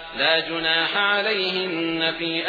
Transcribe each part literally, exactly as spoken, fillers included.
لا جناح عليهن في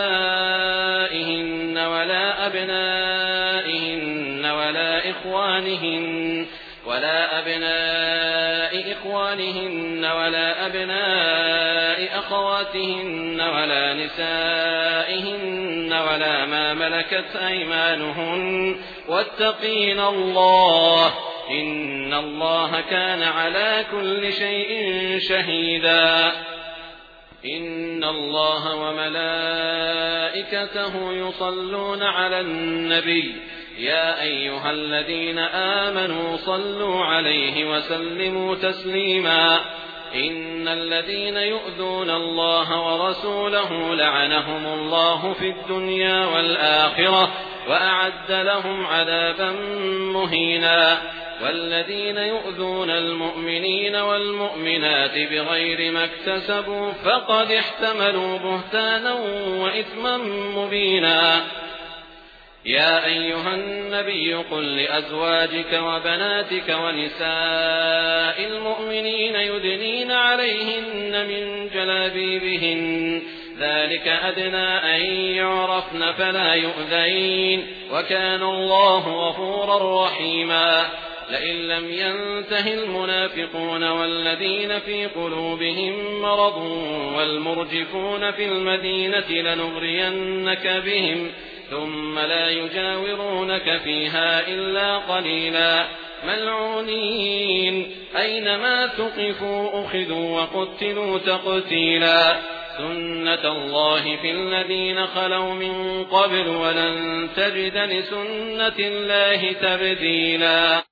آبائهن ولا أبنائهن ولا إخوانهن ولا أبناء إخوانهن ولا أبناء أخواتهن ولا نسائهن ولا ما ملكت أيمانهن واتقين الله إن الله كان على كل شيء شهيدا. إن الله وملائكته يصلون على النبي يا أيها الذين آمنوا صلوا عليه وسلموا تسليما. إن الذين يؤذون الله ورسوله لعنهم الله في الدنيا والآخرة وأعد لهم عذابا مهينا. والذين يؤذون المؤمنين والمؤمنات بغير ما اكتسبوا فقد احتملوا بهتانا وإثما مبينا. يا أيها النبي قل لأزواجك وبناتك ونساء المؤمنين يدنين عليهن من جلابيبهن ذلك أدنى أن يعرفن فلا يؤذين وكان الله غفورا رحيما. لئن لم ينته المنافقون والذين في قلوبهم مرض والمرجفون في المدينة لنغرينك بهم ثم لا يجاورونك فيها إلا قليلا ملعونين أينما ثقفوا أخذوا وقتلوا تقتيلا. سنة الله في الذين خلوا من قبل ولن تجد لسنة الله تبديلا.